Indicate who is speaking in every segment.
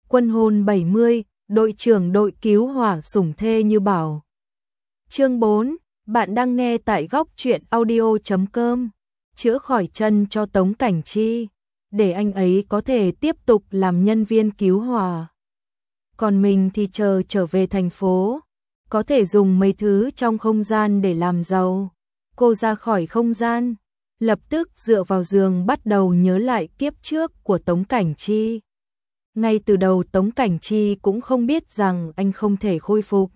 Speaker 1: Quân hôn 70, đội trưởng đội cứu hỏa sủng thê như bảo. Chương 4, bạn đang nghe tại góc truyện audio.com. Chữa khỏi chân cho Tống Cảnh Chi, để anh ấy có thể tiếp tục làm nhân viên cứu hỏa. Còn mình thì chờ trở về thành phố, có thể dùng mấy thứ trong không gian để làm giàu. Cô ra khỏi không gian, lập tức dựa vào giường bắt đầu nhớ lại kiếp trước của Tống Cảnh Chi. Ngay từ đầu Tống Cảnh Chi cũng không biết rằng anh không thể khôi phục.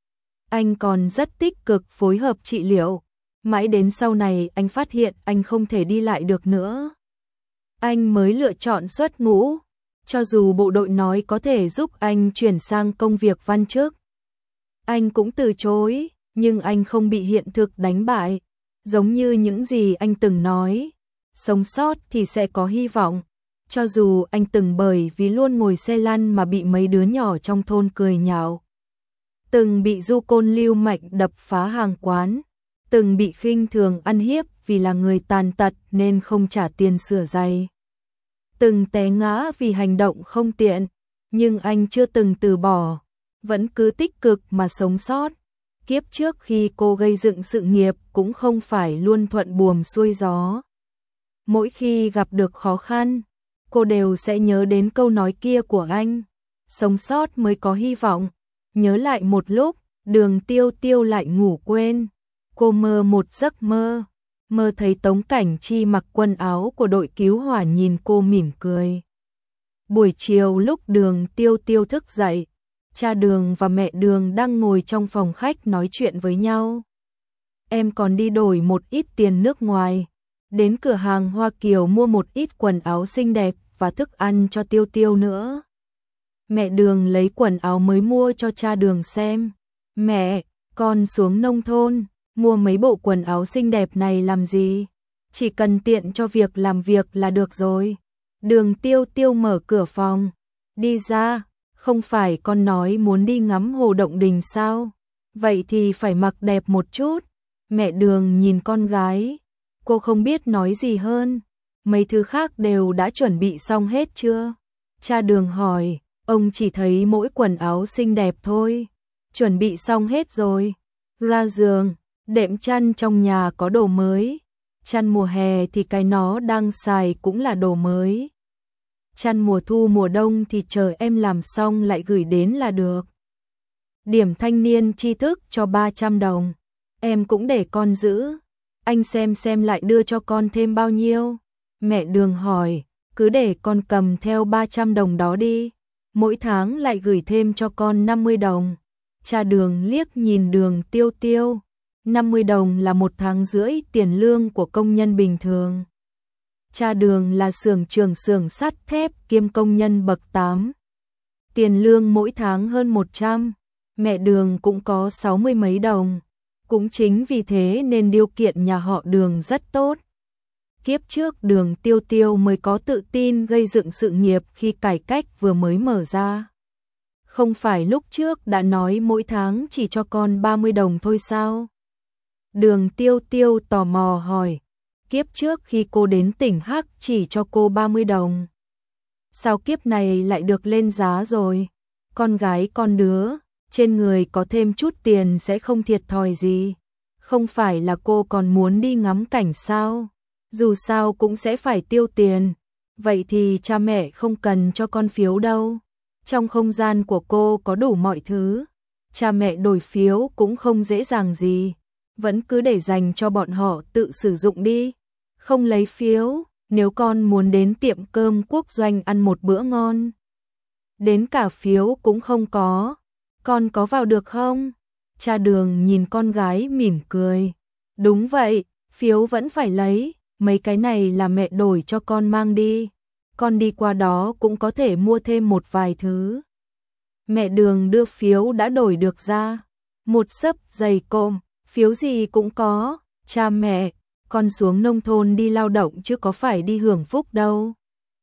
Speaker 1: Anh còn rất tích cực phối hợp trị liệu. Mãi đến sau này anh phát hiện anh không thể đi lại được nữa. Anh mới lựa chọn xuất ngũ. Cho dù bộ đội nói có thể giúp anh chuyển sang công việc văn chức, anh cũng từ chối, nhưng anh không bị hiện thực đánh bại. Giống như những gì anh từng nói, sống sót thì sẽ có hy vọng. Cho dù anh từng bởi vì luôn ngồi xe lăn mà bị mấy đứa nhỏ trong thôn cười nhạo, từng bị du côn Lưu Mạnh đập phá hàng quán, từng bị khinh thường ăn hiếp vì là người tàn tật nên không trả tiền sửa giày, từng té ngã vì hành động không tiện, nhưng anh chưa từng từ bỏ, vẫn cứ tích cực mà sống sót. Kiếp trước khi cô gây dựng sự nghiệp cũng không phải luôn thuận buồm xuôi gió. Mỗi khi gặp được khó khăn, cô đều sẽ nhớ đến câu nói kia của anh, sống sót mới có hy vọng. Nhớ lại một lúc, Đường Tiêu Tiêu lại ngủ quên. Cô mơ một giấc mơ, mơ thấy Tống Cảnh Chi mặc quần áo của đội cứu hỏa nhìn cô mỉm cười. Buổi chiều lúc Đường Tiêu Tiêu thức dậy, cha Đường và mẹ Đường đang ngồi trong phòng khách nói chuyện với nhau. Em còn đi đổi một ít tiền nước ngoài, đến cửa hàng Hoa Kiều mua một ít quần áo xinh đẹp và thức ăn cho Tiêu Tiêu nữa. Mẹ Đường lấy quần áo mới mua cho cha Đường xem. Mẹ, con xuống nông thôn, mua mấy bộ quần áo xinh đẹp này làm gì? Chỉ cần tiện cho việc làm việc là được rồi. Đường Tiêu Tiêu mở cửa phòng, đi ra, không phải con nói muốn đi ngắm hồ Động Đình sao? Vậy thì phải mặc đẹp một chút. Mẹ Đường nhìn con gái, cô không biết nói gì hơn. Mấy thứ khác đều đã chuẩn bị xong hết chưa? Cha Đường hỏi, ông chỉ thấy mỗi quần áo xinh đẹp thôi. Chuẩn bị xong hết rồi. Ra giường, đệm chăn trong nhà có đồ mới. Chăn mùa hè thì cái nó đang xài cũng là đồ mới. Chăn mùa thu mùa đông thì chờ em làm xong lại gửi đến là được. Điểm thanh niên tri thức cho 300 đồng. Em cũng để con giữ. Anh xem lại đưa cho con thêm bao nhiêu. Mẹ Đường hỏi, cứ để con cầm theo 300 đồng đó đi. Mỗi tháng lại gửi thêm cho con 50 đồng. Cha Đường liếc nhìn Đường Tiêu Tiêu. 50 đồng là 1 tháng rưỡi tiền lương của công nhân bình thường. Cha Đường là xưởng trưởng xưởng sắt thép kiêm công nhân bậc 8. Tiền lương mỗi tháng hơn 100. Mẹ Đường cũng có 60 mấy đồng. Cũng chính vì thế nên điều kiện nhà họ Đường rất tốt. Kiếp trước Đường Tiêu Tiêu mới có tự tin gây dựng sự nghiệp khi cải cách vừa mới mở ra. Không phải lúc trước đã nói mỗi tháng chỉ cho con 30 đồng thôi sao? Đường Tiêu Tiêu tò mò hỏi. Kiếp trước khi cô đến tỉnh Hắc chỉ cho cô 30 đồng. Sao kiếp này lại được lên giá rồi? Con gái con đứa, trên người có thêm chút tiền sẽ không thiệt thòi gì. Không phải là cô còn muốn đi ngắm cảnh sao? Dù sao cũng sẽ phải tiêu tiền. Vậy thì cha mẹ không cần cho con phiếu đâu. Trong không gian của cô có đủ mọi thứ. Cha mẹ đổi phiếu cũng không dễ dàng gì. Vẫn cứ để dành cho bọn họ tự sử dụng đi. Không lấy phiếu, nếu con muốn đến tiệm cơm quốc doanh ăn một bữa ngon. Đến cả phiếu cũng không có. Con có vào được không? Cha Đường nhìn con gái mỉm cười. Đúng vậy, phiếu vẫn phải lấy. Mấy cái này là mẹ đổi cho con mang đi. Con đi qua đó cũng có thể mua thêm một vài thứ. Mẹ Đường đưa phiếu đã đổi được ra. Một xấp giày cộm, phiếu gì cũng có. Cha mẹ, con xuống nông thôn đi lao động chứ có phải đi hưởng phúc đâu.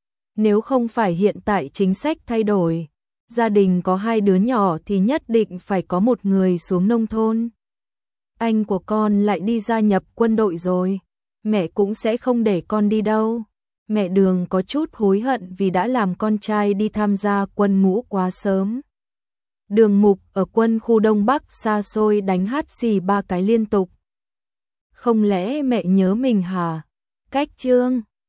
Speaker 1: Nếu không phải hiện tại chính sách thay đổi, gia đình có 2 đứa nhỏ thì nhất định phải có một người xuống nông thôn. Anh của con lại đi gia nhập quân đội rồi. Mẹ cũng sẽ không để con đi đâu. Mẹ Đường có chút hối hận vì đã làm con trai đi tham gia quân ngũ quá sớm. Đường Mục ở quân khu Đông Bắc xa xôi đánh hắt xì 3 cái liên tục. Không lẽ mẹ nhớ mình hả? Cách Chương